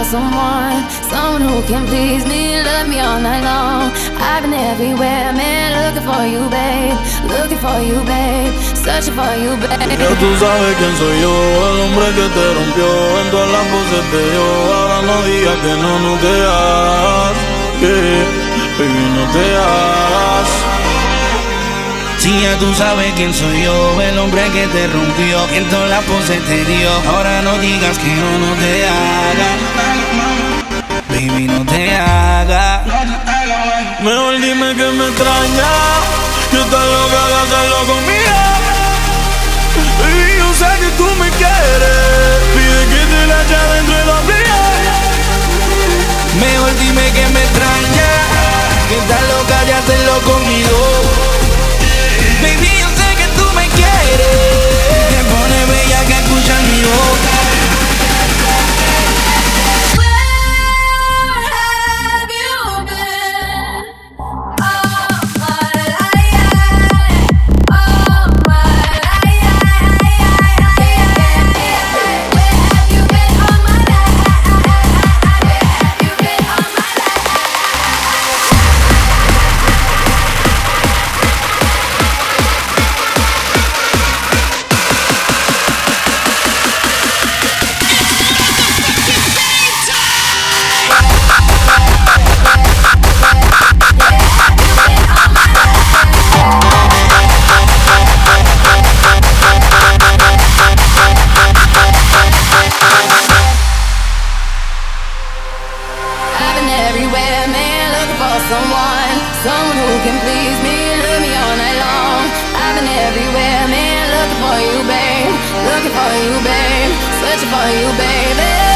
someone who can please me, love me all night long. I've been everywhere, man, looking for you, babe, searching for you, babe. Ya tú sabes quién soy yo, el hombre que te rompió en todas las poses de yo. Ahora no digas que no te hagas, baby, no te hagas. Si ya tú sabes quién soy yo, el hombre que te rompió, que en todas las poses te dio. Ahora no digas que no te hagas, baby, no te hagas. Mejor dime que me extraña, que estás loca de hacerlo conmigo. Baby, yo sé que tú me quieres, pide que te la eche dentro y la fría. Mejor dime que me extraña, que estás loca de hacerlo conmigo. Baby, yo sé que tú me quieres, te pone bella que escuchas mi boca. Someone who can please me, love me all night long. I've been everywhere, man, looking for you, babe, searching for you, baby.